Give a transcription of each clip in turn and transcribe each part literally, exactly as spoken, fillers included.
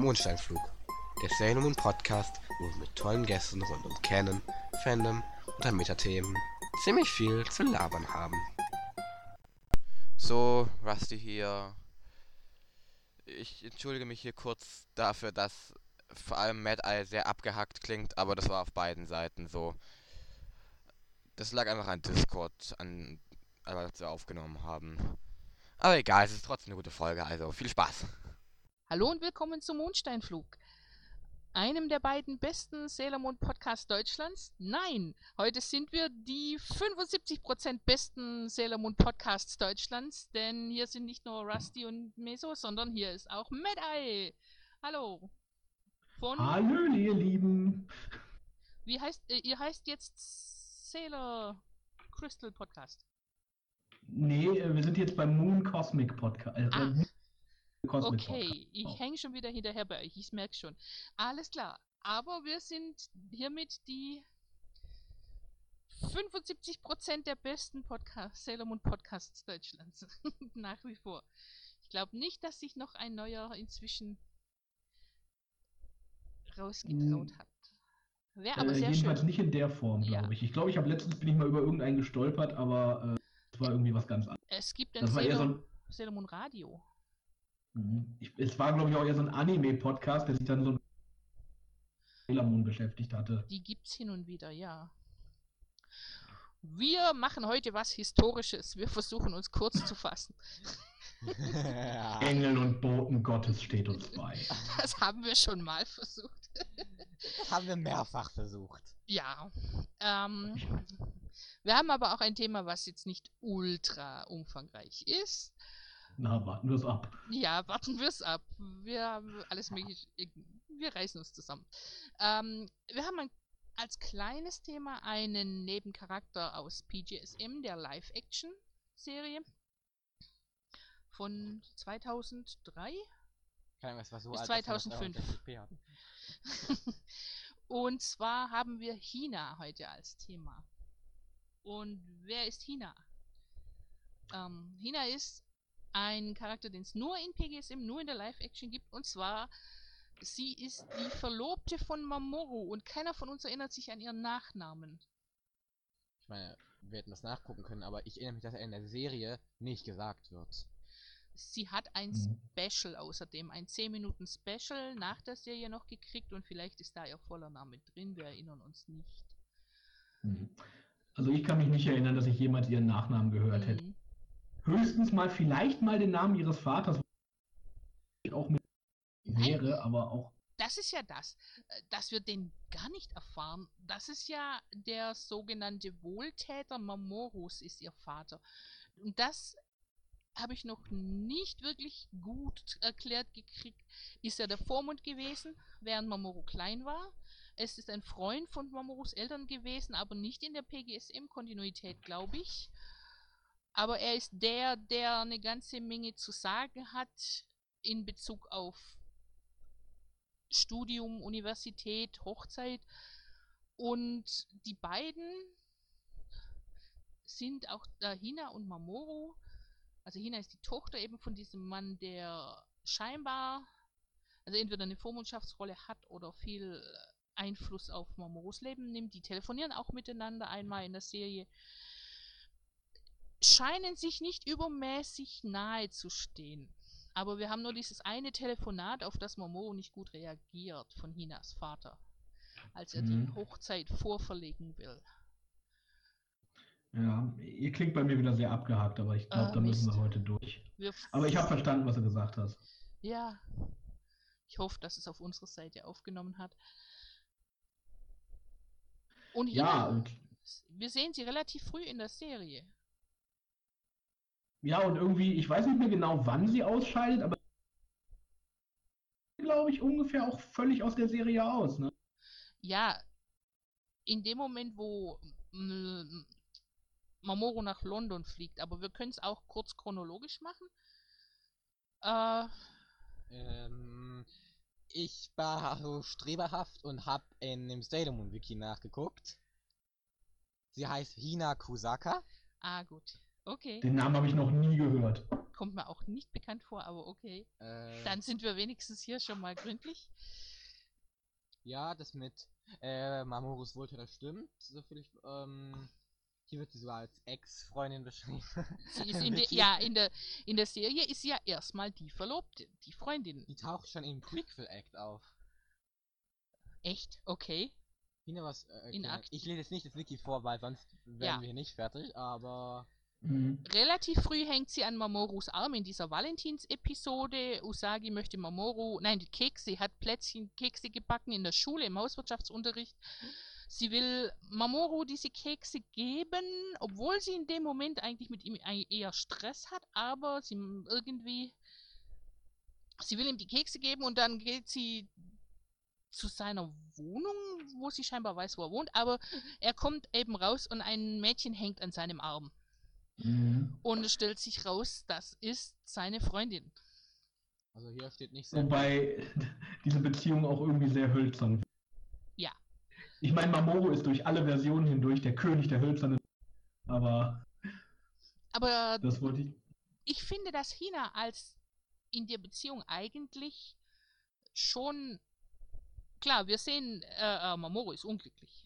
Mondsteinflug, der Sailor Moon Podcast, wo wir mit tollen Gästen rund um Canon, Fandom und ein Metathemen ziemlich viel zu labern haben. So, Rusty hier. Ich entschuldige mich hier kurz dafür, dass vor allem Mad Eye sehr abgehackt klingt, aber das war auf beiden Seiten so. Das lag einfach an Discord, an, als wir aufgenommen haben. Aber egal, es ist trotzdem eine gute Folge, also viel Spaß. Hallo und willkommen zum Mondsteinflug, einem der beiden besten Sailor Moon Podcasts Deutschlands. Nein, heute sind wir die fünfundsiebzig Prozent besten Sailor Moon Podcasts Deutschlands, denn hier sind nicht nur Rusty und Meso, sondern hier ist auch Mad Eye. Hallo. Von, Hallo, ihr Lieben. wie heißt, äh, ihr heißt jetzt Sailor Crystal Podcast? Nee, wir sind jetzt beim Moon Cosmic Podcast. Äh, Ah. Moon Cosmic Okay, Podcast. ich Oh. hänge schon wieder hinterher bei euch, ich merke schon. Alles klar, aber wir sind hiermit die fünfundsiebzig Prozent der besten Podcast, Sailor Moon Podcasts Deutschlands. Nach wie vor. Ich glaube nicht, dass sich noch ein neuer inzwischen rausgetraut Hm. hat. Wäre aber Äh, sehr jedenfalls schön. nicht in der Form, Ja. glaube ich. Ich glaube, ich habe letztens bin ich mal über irgendeinen gestolpert, aber äh, das war irgendwie was ganz anderes. Es gibt ein Das war eher so Sailor, ein, Sailor Moon Radio. Mhm. ich, es war, glaube ich, auch eher so ein Anime-Podcast, der sich dann so mit Sailor Moon beschäftigt hatte. Die gibt's hin und wieder, ja. Wir machen heute was Historisches. Wir versuchen uns kurz zu fassen. Engel und Boten Gottes steht uns bei. Das haben wir schon mal versucht. Das haben wir mehrfach versucht. Ja. Ähm, wir haben aber auch ein Thema, was jetzt nicht ultra umfangreich ist. Na, warten wir es ab. Ja, warten wir es ab. Wir haben alles mögliche. Wir reißen uns zusammen. Ähm, wir haben ein, als kleines Thema einen Nebencharakter aus P G S M, der Live-Action-Serie von zweitausenddrei. Keine Ahnung, es war so Bis alt, dass wir noch zweitausendfünf. dreihundertsechzig p hatten. Und zwar haben wir Hina heute als Thema. Und wer ist Hina? Ähm, Hina ist ein Charakter, den es nur in P G S M, nur in der Live-Action gibt. Und zwar, sie ist die Verlobte von Mamoru und keiner von uns erinnert sich an ihren Nachnamen. Ich meine, wir hätten das nachgucken können, aber ich erinnere mich, dass er in der Serie nicht gesagt wird. Sie hat ein Mhm. Special außerdem, ein zehn Minuten Special nach der Serie noch gekriegt und vielleicht ist da ihr voller Name drin, wir erinnern uns nicht. Mhm. Also ich kann mich nicht erinnern, dass ich jemals ihren Nachnamen gehört hätte. Mhm. Höchstens mal, vielleicht mal den Namen ihres Vaters, was auch mit Nein. wäre, aber auch. Das ist ja das, äh, dass wir den gar nicht erfahren. Das ist ja der sogenannte Wohltäter Mamorus ist ihr Vater. Und das habe ich noch nicht wirklich gut erklärt gekriegt. Ist er der Vormund gewesen, während Mamoru klein war? Es ist ein Freund von Mamorus Eltern gewesen, aber nicht in der P G S M-Kontinuität, glaube ich. Aber er ist der, der eine ganze Menge zu sagen hat in Bezug auf Studium, Universität, Hochzeit. Und die beiden sind auch äh, Hina und Mamoru. Also Hina ist die Tochter eben von diesem Mann, der scheinbar, also entweder eine Vormundschaftsrolle hat oder viel Einfluss auf Mamorus Leben nimmt. Die telefonieren auch miteinander einmal in der Serie. Scheinen sich nicht übermäßig nahe zu stehen. Aber wir haben nur dieses eine Telefonat, auf das Mamoru nicht gut reagiert von Hinas Vater, als er die Mhm. Hochzeit vorverlegen will. Ja, ihr klingt bei mir wieder sehr abgehakt, aber ich glaube, Ah, da müssen Mist. wir heute durch. Wir Aber ich habe verstanden, was du gesagt hast. Ja, ich hoffe, dass es auf unserer Seite aufgenommen hat. Und Hina, Ja, und wir sehen sie relativ früh in der Serie. ja, und irgendwie, ich weiß nicht mehr genau, wann sie ausscheidet, aber glaube ich ungefähr auch völlig aus der Serie aus, ne? Ja, in dem Moment, wo mm, Mamoru nach London fliegt, aber wir können es auch kurz chronologisch machen. Äh, Ähm, ich war so streberhaft und hab in dem Sailor Moon Wiki nachgeguckt. Sie heißt Hina Kusaka. ah, gut. Okay. Den Namen habe ich noch nie gehört. kommt mir auch nicht bekannt vor, aber okay. Äh, Dann sind wir wenigstens hier schon mal gründlich. ja, das mit äh, Mamoru's Wohltäter stimmt. So viel ich, ähm, hier wird sie sogar als Ex-Freundin beschrieben. Sie ist in der, ja, in der, in der Serie ist sie ja erstmal die Verlobte, die Freundin. Die taucht schon im Prequel-Act auf. Echt? Okay. Hina, was, äh, In erklären? Akt- Ich lese jetzt nicht das Wiki vor, weil sonst wären Ja. wir hier nicht fertig, aber Mhm. Relativ früh hängt sie an Mamorus Arm in dieser Valentins-Episode. Usagi möchte Mamoru, nein, die Kekse, sie hat Plätzchen, Kekse gebacken in der Schule, im Hauswirtschaftsunterricht. Sie will Mamoru diese Kekse geben, obwohl sie in dem Moment eigentlich mit ihm ei- eher Stress hat, aber sie m- irgendwie, sie will ihm die Kekse geben und dann geht sie zu seiner Wohnung, wo sie scheinbar weiß, wo er wohnt, aber er kommt eben raus und ein Mädchen hängt an seinem Arm. Mhm. Und es stellt sich raus, das ist seine Freundin. also hier steht nicht sehr. Wobei diese Beziehung auch irgendwie sehr hölzern. Ja. Ich meine, Mamoru ist durch alle Versionen hindurch der König der hölzernen. Aber Aber das wollte ich. ich finde, dass Hina als in der Beziehung eigentlich schon. Klar, wir sehen, äh, äh, Mamoru ist unglücklich.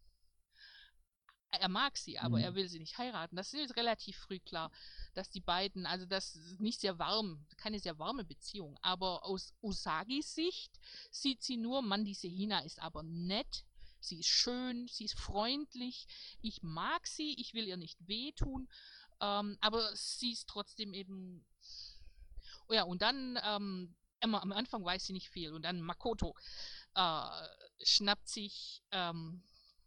Er mag sie, aber Mhm. er will sie nicht heiraten. Das ist relativ früh klar, dass die beiden, also das ist nicht sehr warm, keine sehr warme Beziehung. Aber aus Usagis Sicht sieht sie nur, Mann, diese Hina ist aber nett, sie ist schön, sie ist freundlich, ich mag sie, ich will ihr nicht wehtun, ähm, aber sie ist trotzdem eben. Oh ja, und dann, ähm, immer am Anfang weiß sie nicht viel und dann Makoto äh, schnappt sich, ähm,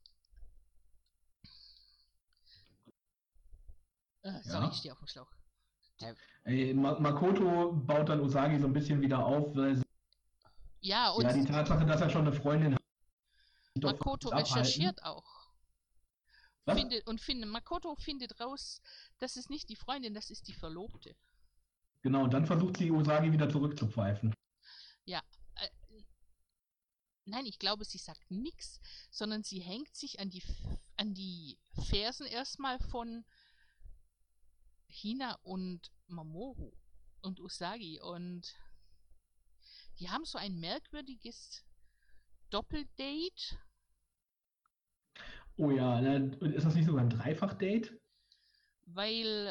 Äh, sorry, Ja. ich stehe auf dem Schlauch. Ey, Ma Makoto baut dann Usagi so ein bisschen wieder auf, weil sie, Ja, und ja, die Tatsache, dass er schon eine Freundin hat, sich doch von Makoto uns abhalten. recherchiert auch. Was? Findet, und findet, Makoto findet raus, das ist nicht die Freundin, das ist die Verlobte. Genau, und dann versucht sie Usagi wieder zurückzupfeifen. Ja. Äh, nein, ich glaube, sie sagt nichts, sondern sie hängt sich an die, F- an die Fersen erstmal von Hina und Mamoru und Usagi und die haben so ein merkwürdiges Doppeldate. Oh ja, ne, ist das nicht sogar ein Dreifach-Date? Weil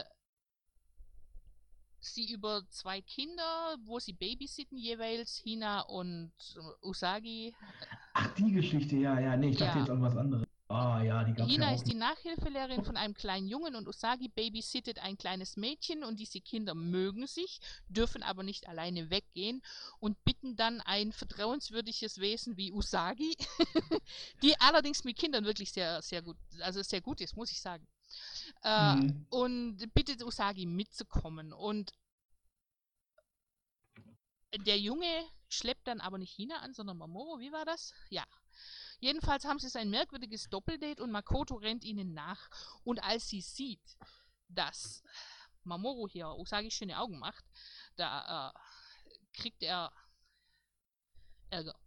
sie über zwei Kinder, wo sie babysitten jeweils, Hina und äh, Usagi. Ach, die Geschichte, ja, ja, nee, ich dachte Ja. jetzt an was anderes. Ah ja, die gab's Hina ja auch. ist die Nachhilfelehrerin von einem kleinen Jungen und Usagi babysittet ein kleines Mädchen und diese Kinder mögen sich, dürfen aber nicht alleine weggehen und bitten dann ein vertrauenswürdiges Wesen wie Usagi, die allerdings mit Kindern wirklich sehr, sehr gut, also sehr gut ist, muss ich sagen. Äh, Mhm. und bittet Usagi mitzukommen. Und der Junge schleppt dann aber nicht Hina an, sondern Mamoru. Wie war das? Ja. Jedenfalls haben sie ein merkwürdiges Doppeldate und Makoto rennt ihnen nach. Und als sie sieht, dass Mamoru hier Usagi schöne Augen macht, da äh, kriegt er Ärger.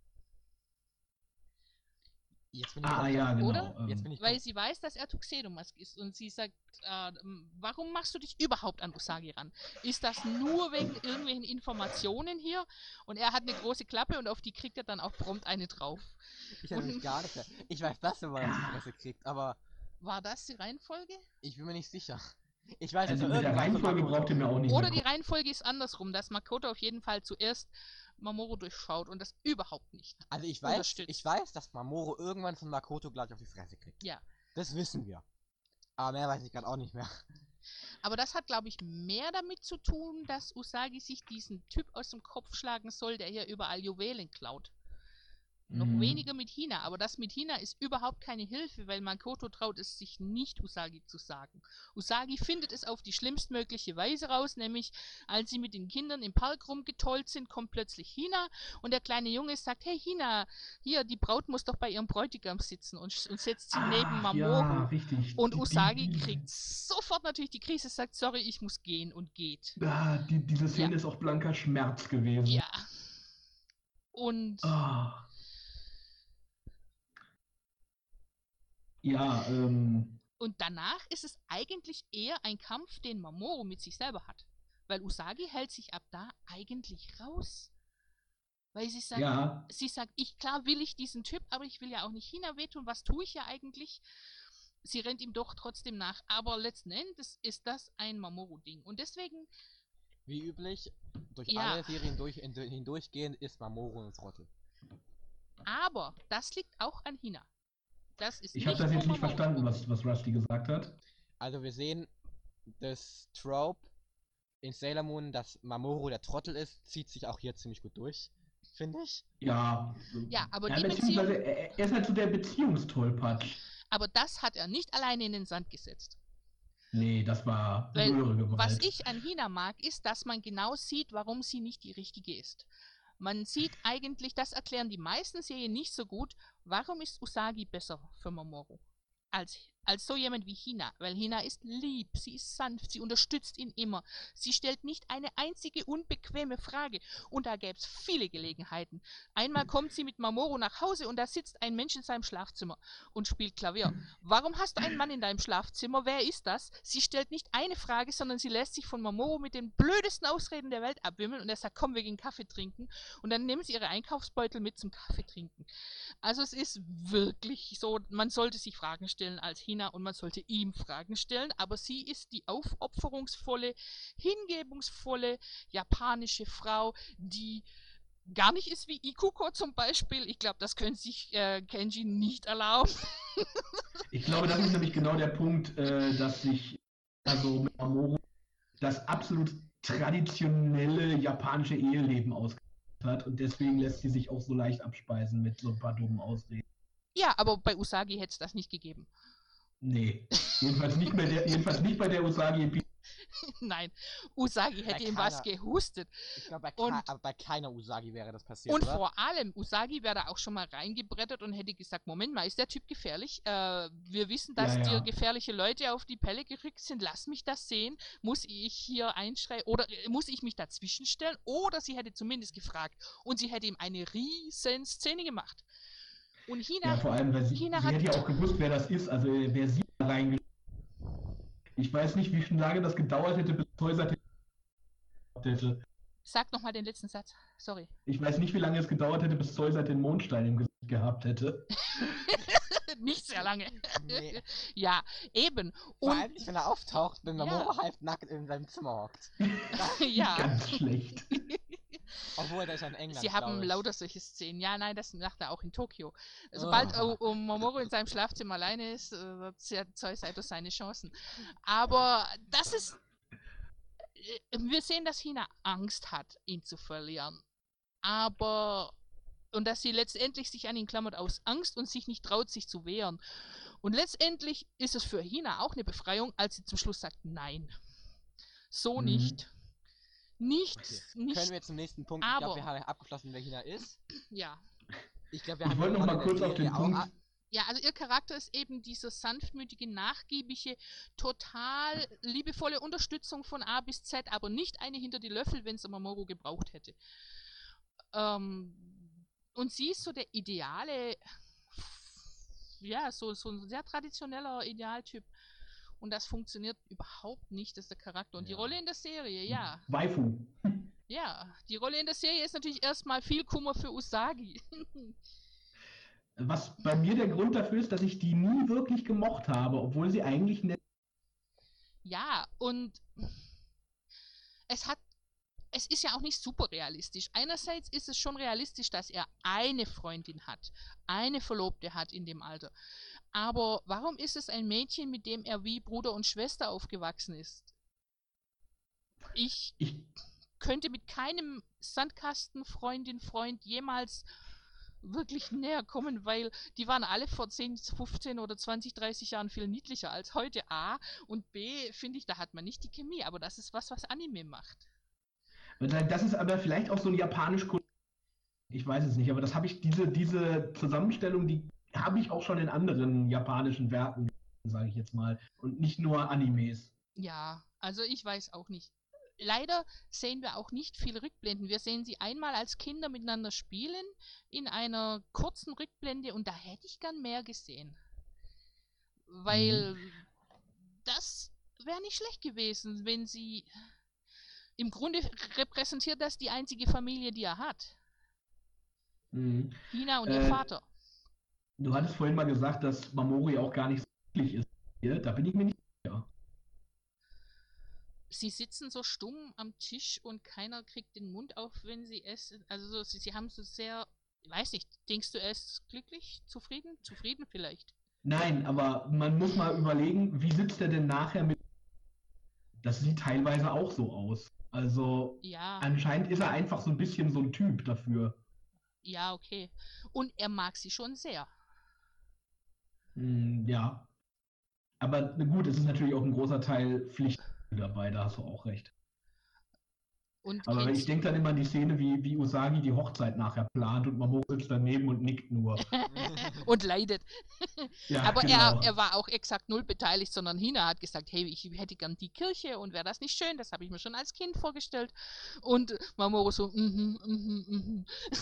Jetzt bin ich Ah, komplett- ja, genau. Oder? ähm, Jetzt bin ich Weil kom- sie weiß, dass er Tuxedo-Mask ist. Und sie sagt, äh, warum machst du dich überhaupt an Usagi ran? Ist das nur wegen irgendwelchen Informationen hier? Und er hat eine große Klappe und auf die kriegt er dann auch prompt eine drauf. ich erinnere mich gar nicht mehr. Ich weiß, dass er mal auf die Fresse kriegt, aber War das die Reihenfolge? ich bin mir nicht sicher. Ich weiß, Also dass er mit der irgendwas von Reihenfolge Makoto- braucht ihr mir auch nicht Oder mehr die Reihenfolge ist andersrum, dass Makoto auf jeden Fall zuerst Mamoru durchschaut und das überhaupt nicht. Also ich weiß, unterstützt. ich weiß, dass Mamoru irgendwann von Makoto gleich auf die Fresse kriegt. Ja. Das wissen wir. Aber mehr weiß ich gerade auch nicht mehr. Aber das hat, glaube ich, mehr damit zu tun, dass Usagi sich diesen Typ aus dem Kopf schlagen soll, der hier überall Juwelen klaut. Noch Mhm. weniger mit Hina, aber das mit Hina ist überhaupt keine Hilfe, weil Makoto traut es sich nicht, Usagi zu sagen. Usagi findet es auf die schlimmstmögliche Weise raus, nämlich als sie mit den Kindern im Park rumgetollt sind, kommt plötzlich Hina und der kleine Junge sagt, hey Hina, hier, die Braut muss doch bei ihrem Bräutigam sitzen und, sch- und setzt sie neben Ach, Mamoru. ja, richtig. Und Die- Usagi die, kriegt sofort natürlich die Krise, sagt, sorry, ich muss gehen und geht. Ah, die, diese Szene Ja. ist auch blanker Schmerz gewesen. Ja. Und Ah. Ja, ähm, Und danach ist es eigentlich eher ein Kampf, den Mamoru mit sich selber hat. Weil Usagi hält sich ab da eigentlich raus. Weil sie sagt, Ja, sie sagt, ich, klar will ich diesen Typ, aber ich will ja auch nicht Hina wehtun. Was tue ich ja eigentlich? Sie rennt ihm doch trotzdem nach. Aber letzten Endes ist das ein Mamoru-Ding. Und deswegen, Wie üblich, durch Ja. alle Serien durch, hindurchgehend ist Mamoru ein Trottel. aber das liegt auch an Hina. Das ist ich habe nicht das nur jetzt nicht Mamoru. verstanden, was, was Rusty gesagt hat. Also wir sehen das Trope in Sailor Moon, dass Mamoru der Trottel ist, zieht sich auch hier ziemlich gut durch, finde ich. Ja. Ja, aber ja, die beziehungsweise Beziehung, er, er ist halt so der Beziehungstollpatsch. aber das hat er nicht alleine in den Sand gesetzt. Nee, das war Weil, höhere Gewalt. was ich an Hina mag, ist, dass man genau sieht, warum sie nicht die richtige ist. Man sieht eigentlich, das erklären die meisten Serien nicht so gut, warum ist Usagi besser für Mamoru als, als so jemand wie Hina. Weil Hina ist lieb, sie ist sanft, sie unterstützt ihn immer. Sie stellt nicht eine einzige unbequeme Frage. Und da gäbe es viele Gelegenheiten. Einmal kommt sie mit Mamoru nach Hause und da sitzt ein Mensch in seinem Schlafzimmer und spielt Klavier. Warum hast du einen Mann in deinem Schlafzimmer? Wer ist das? Sie stellt nicht eine Frage, sondern sie lässt sich von Mamoru mit den blödesten Ausreden der Welt abwimmeln und er sagt, komm, wir gehen Kaffee trinken. Und dann nehmen sie ihre Einkaufsbeutel mit zum Kaffee trinken. Also es ist wirklich so, man sollte sich Fragen stellen als Hina und man sollte ihm Fragen stellen, aber sie ist die aufopferungsvolle, hingebungsvolle japanische Frau, die gar nicht ist wie Ikuko zum Beispiel. Ich glaube, das könnte sich äh, Kenji nicht erlauben. Ich glaube, das ist nämlich genau der Punkt, äh, dass sich also mit Mamoru das absolut traditionelle japanische Eheleben ausgeführt hat und deswegen lässt sie sich auch so leicht abspeisen mit so ein paar dummen Ausreden. Ja, aber bei Usagi hätte es das nicht gegeben. Nee, jedenfalls nicht, bei der, jedenfalls nicht bei der Usagi. Nein, Usagi hätte Bei ihm was keiner- gehustet. Ich glaube, bei, Und- kei- aber bei keiner Usagi wäre das passiert, Und oder? vor allem, Usagi wäre da auch schon mal reingebrettert und hätte gesagt, Moment mal, ist der Typ gefährlich? Äh, wir wissen, dass Ja, ja. dir gefährliche Leute auf die Pelle gerückt sind. Lass mich das sehen. Muss ich hier einschreien oder äh, muss ich mich dazwischen stellen? Oder sie hätte zumindest gefragt und sie hätte ihm eine riesen Szene gemacht. Und Hina, Ja, vor allem, weil sie, Hina sie hat- hätte ja auch gewusst, wer das ist, also äh, wer sie da reingeschrieben. Ich weiß nicht, wie lange das gedauert hätte, bis Häuser hätte. sag nochmal den letzten Satz. Sorry. Ich weiß nicht, wie lange es gedauert hätte, bis Zeus den Mondstein im Gesicht gehabt hätte. Nicht sehr lange. Nee. Ja, eben. Vor Und allem nicht, wenn er auftaucht, wenn Ja. Mamoru halbnackt in seinem Zimmer hockt. ja. Ganz schlecht. Obwohl, der ist ja in England, Sie haben glaub ich. lauter solche Szenen. Ja, nein, das macht er auch in Tokio. Sobald Oh. oh. um Mamoru in seinem Schlafzimmer alleine ist, äh, wird sehr- Zeus einfach seine Chancen. Aber das ist. äh, Wir sehen, dass Hina Angst hat, ihn zu verlieren. Aber. Und dass sie letztendlich sich an ihn klammert aus Angst und sich nicht traut, sich zu wehren. Und letztendlich ist es für Hina auch eine Befreiung, als sie zum Schluss sagt: Nein. So Mhm. nicht. Nicht. Okay. nicht. Können wir zum nächsten Punkt? Aber- Ich glaube, wir haben abgeschlossen, wer Hina ist. Ja. Ich glaube, wir Ich haben wollte die noch mal Rolle der kurz auf den Serie auch Punkt. ab- Ja, also ihr Charakter ist eben diese sanftmütige, nachgiebige, total liebevolle Unterstützung von A bis Z, aber nicht eine hinter die Löffel, wenn es Mamoru gebraucht hätte. Ähm, und sie ist so der ideale, ja, so, so ein sehr traditioneller Idealtyp. Und das funktioniert überhaupt nicht, das ist der Charakter. Und die Ja. Rolle in der Serie, ja. Waifu. Ja, die Rolle in der Serie ist natürlich erstmal viel Kummer für Usagi. Was bei mir der Grund dafür ist, dass ich die nie wirklich gemocht habe, obwohl sie eigentlich nett. Ja, und es hat, es ist ja auch nicht super realistisch. Einerseits ist es schon realistisch, dass er eine Freundin hat, eine Verlobte hat in dem Alter. Aber warum ist es ein Mädchen, mit dem er wie Bruder und Schwester aufgewachsen ist? Ich Ich, könnte mit keinem Sandkasten, Freundin, Freund jemals wirklich näher kommen, weil die waren alle vor zehn, fünfzehn oder zwanzig, dreißig Jahren viel niedlicher als heute. A und B, finde ich, da hat man nicht die Chemie, aber das ist was, was Anime macht. das ist aber vielleicht auch so ein japanisch. Ich weiß es nicht, aber das habe ich, diese, diese Zusammenstellung, die habe ich auch schon in anderen japanischen Werken, sage ich jetzt mal. Und nicht nur Animes. Ja, also ich weiß auch nicht. Leider sehen wir auch nicht viel Rückblenden. Wir sehen sie einmal als Kinder miteinander spielen in einer kurzen Rückblende und da hätte ich gern mehr gesehen. Weil das wäre nicht schlecht gewesen, wenn sie im Grunde repräsentiert das die einzige Familie, die er hat. Mhm. Hina und Äh, ihr Vater. Du hattest vorhin mal gesagt, dass Mamoru ja auch gar nicht so glücklich ist. Hier, da bin ich mir nicht sicher. Sie sitzen so stumm am Tisch und keiner kriegt den Mund auf, wenn sie essen. Also so, sie, sie haben so sehr, ich weiß nicht, denkst du, er ist glücklich, zufrieden? Zufrieden vielleicht. Nein, aber man muss mal überlegen, wie sitzt er denn nachher mit. Das sieht teilweise auch so aus. Also Ja, anscheinend ist er einfach so ein bisschen so ein Typ dafür. ja, okay. Und er mag sie schon sehr. Hm, ja. Aber na gut, es ist natürlich auch ein großer Teil Pflicht dabei, da hast du auch recht. Und Aber kennt ich denke dann immer an die Szene, wie, wie Usagi die Hochzeit nachher plant und Mamoru sitzt daneben und nickt nur. und leidet. Ja, Aber genau. er, er war auch exakt null beteiligt, sondern Hina hat gesagt, hey, ich hätte gern die Kirche und wäre das nicht schön, das habe ich mir schon als Kind vorgestellt. Und Mamoru so, mhm, mhm, mhm.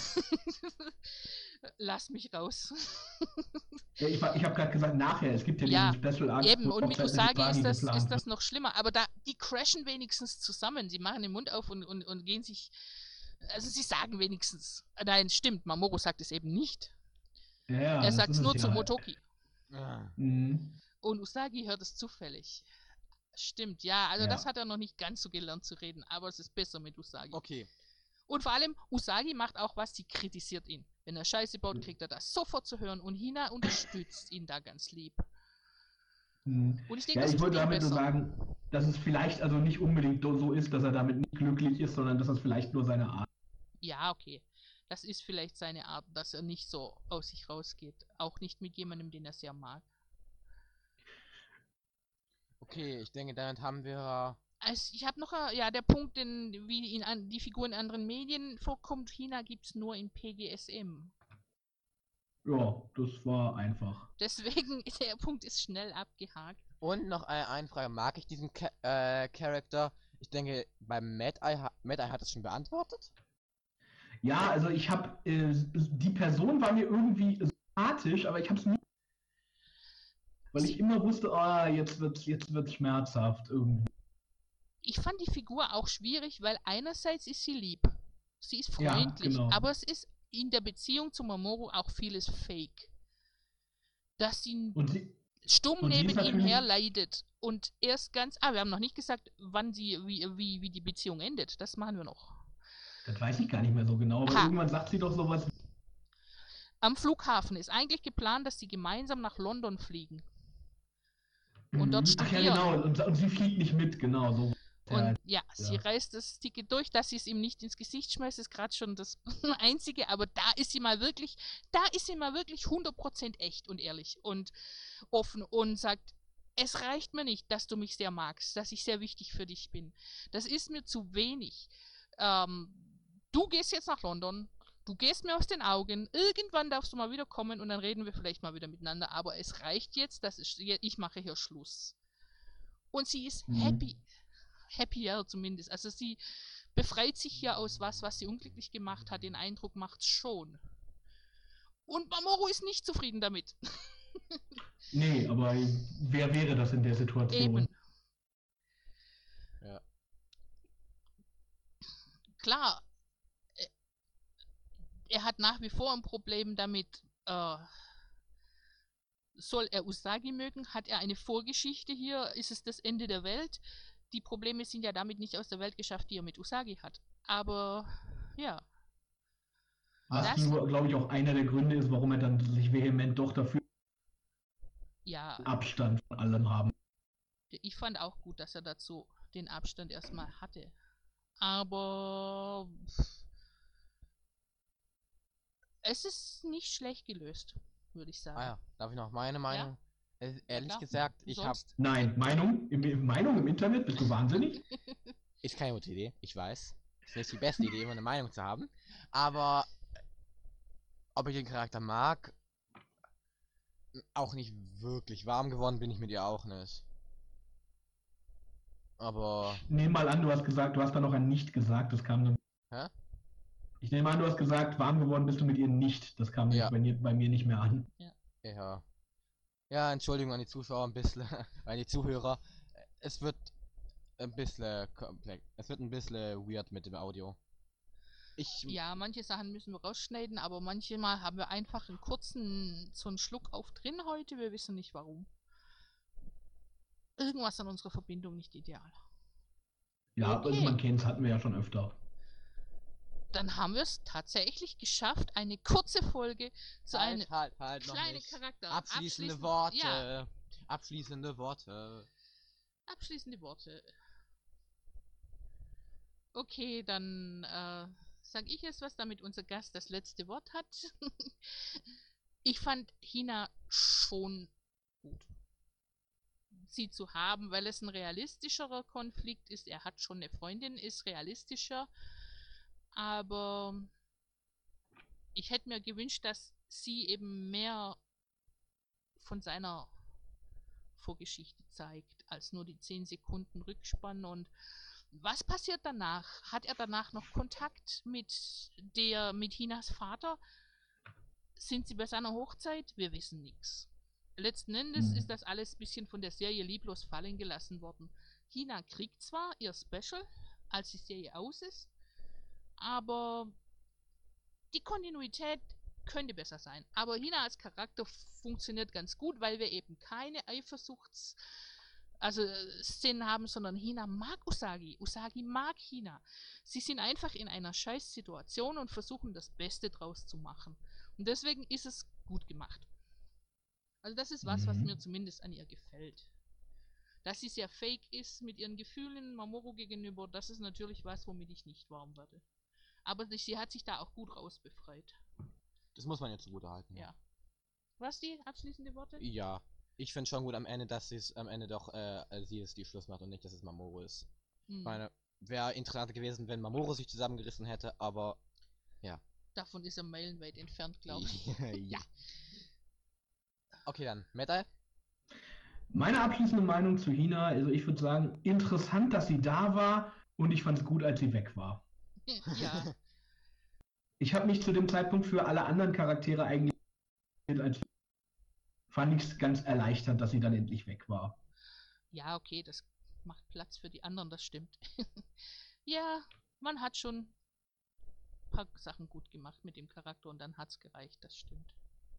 Lass mich raus. Ja, ich war- ich habe gerade gesagt, nachher, es gibt ja, Ja, diesen Special Arc, Eben, wo und mit Hochzeit Usagi ist das, geplant ist das wird. noch schlimmer. Aber da, die crashen wenigstens zusammen. Sie machen den Mund auf und, und, und gehen sich. Also sie sagen wenigstens. Nein, stimmt, Mamoru sagt es eben nicht. Ja, ja, Er das sagt ist es es nur zu ja. Motoki. Ah. Mhm. Und Usagi hört es zufällig. Stimmt, ja, also Ja. das hat er noch nicht ganz so gelernt zu reden, aber es ist besser mit Usagi. Okay. Und vor allem, Usagi macht auch was, sie kritisiert ihn. Wenn er Scheiße baut, kriegt er das sofort zu hören und Hina unterstützt ihn da ganz lieb. Mhm. Und ich denke, Ja, das ich tut wollte ihm damit nur besser. sagen, dass es vielleicht also nicht unbedingt so ist, dass er damit nicht glücklich ist, sondern dass das vielleicht nur seine Art. Ja, okay. Das ist vielleicht seine Art, dass er nicht so aus sich rausgeht. Auch nicht mit jemandem, den er sehr mag. Okay, ich denke, damit haben wir. Also ich habe noch, äh, ja, der Punkt, den, wie in an, die Figur in anderen Medien vorkommt, China gibt es nur in P G S M. Ja, das war einfach. Deswegen, der Punkt ist schnell abgehakt. Und noch eine, eine Frage, mag ich diesen Cha äh, Charakter? Ich denke, beim Mad Eye, ha Mad Eye hat es schon beantwortet. Ja, also ich habe, äh, die Person war mir irgendwie sympathisch, aber ich habe es nie, weil Sie, ich immer wusste, ah, jetzt wird's, jetzt wird's schmerzhaft irgendwie. ich fand die Figur auch schwierig, weil einerseits ist sie lieb. Sie ist Ja, freundlich, genau. aber es ist in der Beziehung zu Mamoru auch vieles Fake. Dass sie Und sie, stumm und sie neben ist ihm natürlich- her leidet und erst ganz. Ah, wir haben noch nicht gesagt, wann sie, wie, wie, wie die Beziehung endet. Das machen wir noch. das weiß ich gar nicht mehr so genau, aber Aha. irgendwann sagt sie doch sowas. Am Flughafen ist eigentlich geplant, dass sie gemeinsam nach London fliegen. Und dort Mhm. Ach ja, studieren. genau, und, und sie fliegt nicht mit, genau so. Und Ja, ja, sie ja. reißt das Ticket durch, dass sie es ihm nicht ins Gesicht schmeißt, ist gerade schon das Einzige, aber da ist sie mal wirklich, da ist sie mal wirklich hundert Prozent echt und ehrlich und offen und sagt, es reicht mir nicht, dass du mich sehr magst, dass ich sehr wichtig für dich bin. Das ist mir zu wenig. Ähm, du gehst jetzt nach London, du gehst mir aus den Augen, irgendwann darfst du mal wieder kommen und dann reden wir vielleicht mal wieder miteinander, aber es reicht jetzt, das ist, ich mache hier Schluss. Und sie ist Mhm. happy. Happier zumindest. Also sie befreit sich ja aus was, was sie unglücklich gemacht hat. Den Eindruck macht's schon. Und Mamoru ist nicht zufrieden damit. Nee, aber wer wäre das in der Situation? Eben. Ja. Klar, äh, er hat nach wie vor ein Problem damit, äh, soll er Usagi mögen? Hat er eine Vorgeschichte hier? Ist es das Ende der Welt? Die Probleme sind ja damit nicht aus der Welt geschafft, die er mit Usagi hat. Aber, ja. Was Das- nur, glaube ich, auch einer der Gründe ist, warum er dann sich vehement doch dafür Ja, Abstand von allem haben. ich fand auch gut, dass er dazu den Abstand erstmal hatte. Aber es ist nicht schlecht gelöst, würde ich sagen. Ah ja, darf ich noch meine Meinung? Äh, ehrlich klar. gesagt, Du ich habe. sollst. Nein, Meinung? Im, im Meinung im Internet? Bist du wahnsinnig? Ist keine gute Idee, ich weiß. Ist nicht die beste Idee, immer eine Meinung zu haben. Aber ob ich den Charakter mag, auch nicht wirklich warm geworden bin ich mit ihr auch nicht. Aber. Ich nehme mal an, du hast gesagt, du hast da noch ein Nicht gesagt, das kam dann. Hä? Ich nehme an, du hast gesagt, warm geworden bist du mit ihr nicht. Das kam Ja. nämlich bei, mir- bei mir nicht mehr an. Ja. Ja, Entschuldigung an die Zuschauer ein bisschen, an die Zuhörer. Es wird ein bisschen komplex. Es wird ein bisschen weird mit dem Audio. Ich. Ja, manche Sachen müssen wir rausschneiden, aber manchmal haben wir einfach einen kurzen, so einen Schluck auf drin heute. Wir wissen nicht warum. Irgendwas an unserer Verbindung nicht ideal. Ja, Okay. also man kennt es, hatten wir ja schon öfter. Dann haben wir es tatsächlich geschafft, eine kurze Folge zu einem halt, halt, halt, noch kleinen nicht. Charakter. Abschließende abschließend- Worte. Ja, Abschließende Worte. abschließende Worte. Okay, dann äh, sag ich jetzt was, damit unser Gast das letzte Wort hat. Ich fand Hina schon gut, sie zu haben, weil es ein realistischerer Konflikt ist. Er hat schon eine Freundin, ist realistischer. Aber ich hätte mir gewünscht, dass sie eben mehr von seiner Vorgeschichte zeigt, als nur die zehn Sekunden Rückspann. Und was passiert danach? Hat er danach noch Kontakt mit der, mit Hinas Vater? Sind sie bei seiner Hochzeit? Wir wissen nichts. Letzten Endes Hm. ist das alles ein bisschen von der Serie lieblos fallen gelassen worden. Hina kriegt zwar ihr Special, als die Serie aus ist, aber die Kontinuität könnte besser sein. Aber Hina als Charakter funktioniert ganz gut, weil wir eben keine Eifersuchts... also äh, Szenen haben, sondern Hina mag Usagi. Usagi mag Hina. Sie sind einfach in einer scheiß Situation und versuchen das Beste draus zu machen. Und deswegen ist es gut gemacht. Also das ist was, was Mhm. mir zumindest an ihr gefällt. Dass sie sehr fake ist mit ihren Gefühlen Mamoru gegenüber, das ist natürlich was, womit ich nicht warm werde. Aber sie, sie hat sich da auch gut rausbefreit. Das muss man jetzt zugute halten. Ja. Was die abschließende Worte? Ja. Ich finde schon gut am Ende, dass sie es am Ende doch äh, sie es die Schluss macht und nicht, dass es Mamoru ist. Hm. Ich meine, wäre interessanter gewesen, wenn Mamoru sich zusammengerissen hätte, aber Davon ist er meilenweit entfernt, glaube ich. ja. Okay, dann. Metal? Meine abschließende Meinung zu Hina, also ich würde sagen, interessant, dass sie da war und ich fand es gut, als sie weg war. Ja, Ich habe mich zu dem Zeitpunkt für alle anderen Charaktere eigentlich als fand ich es ganz erleichternd, dass sie dann endlich weg war. ja, okay, das macht Platz für die anderen, das stimmt. Ja, man hat schon ein paar Sachen gut gemacht mit dem Charakter und dann hat's gereicht, das stimmt.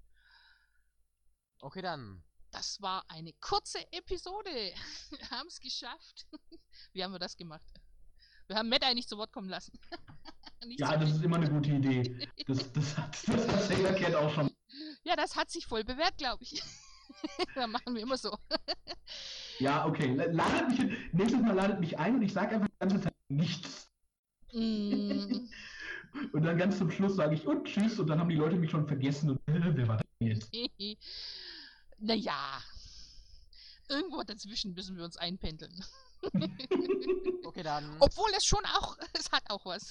Okay, dann. Das war eine kurze Episode. Wir haben es geschafft. Wie haben wir das gemacht? Wir haben Matt eigentlich zu Wort kommen lassen. Nicht Ja, so das viel. ist immer eine gute Idee. Das, das hat das hat Sailor Cat auch schon. Ja, das hat sich voll bewährt, glaube ich. Dann machen wir immer so. Ja, okay. l- Ladet mich, nächstes Mal ladet mich ein und ich sage einfach die ganze Zeit nichts. Mm, Und dann ganz zum Schluss sage ich und tschüss und dann haben die Leute mich schon vergessen und äh, wer war das denn jetzt? naja. Irgendwo dazwischen müssen wir uns einpendeln. Okay, dann. Obwohl es schon auch, es hat auch was.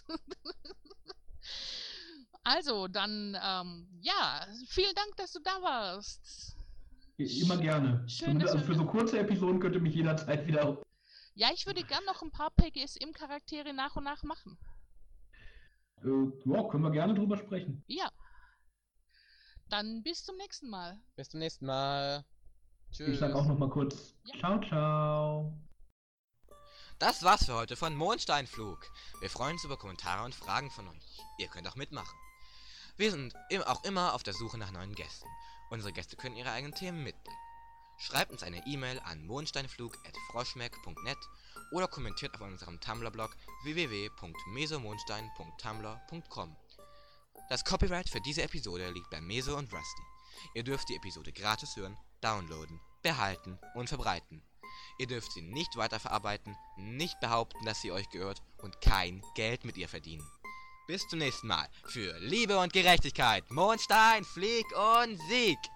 Also, dann, ähm, ja, vielen Dank, dass du da warst. Immer gerne. Schön, Zumindest, dass also wir- für so kurze Episoden könnt ihr mich jederzeit wieder. Ja, ich würde gern noch ein paar P G S M-Charaktere nach und nach machen. Äh, ja, können wir gerne drüber sprechen. Ja. Dann bis zum nächsten Mal. Bis zum nächsten Mal. Tschüss. Ich sag auch noch mal kurz. Ja. Ciao, ciao. Das war's für heute von Mondsteinflug. Wir freuen uns über Kommentare und Fragen von euch. Ihr könnt auch mitmachen. Wir sind im- auch immer auf der Suche nach neuen Gästen. Unsere Gäste können ihre eigenen Themen mitbringen. Schreibt uns eine E-Mail an mondsteinflug at froschmeck punkt net oder kommentiert auf unserem Tumblr-Blog w w w punkt mesomondstein punkt tumblr punkt com. Das Copyright für diese Episode liegt bei Meso und Rusty. Ihr dürft die Episode gratis hören, downloaden, behalten und verbreiten. Ihr dürft sie nicht weiterverarbeiten, nicht behaupten, dass sie euch gehört und kein Geld mit ihr verdienen. Bis zum nächsten Mal für Liebe und Gerechtigkeit, Mondstein, Flieg und Sieg!